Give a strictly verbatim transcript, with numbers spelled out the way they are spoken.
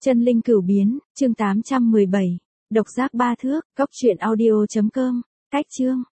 Chân linh cửu biến, chương tám trăm mười bảy. Độc giác ba thước, cốc truyện audio chấm com. Cách chương.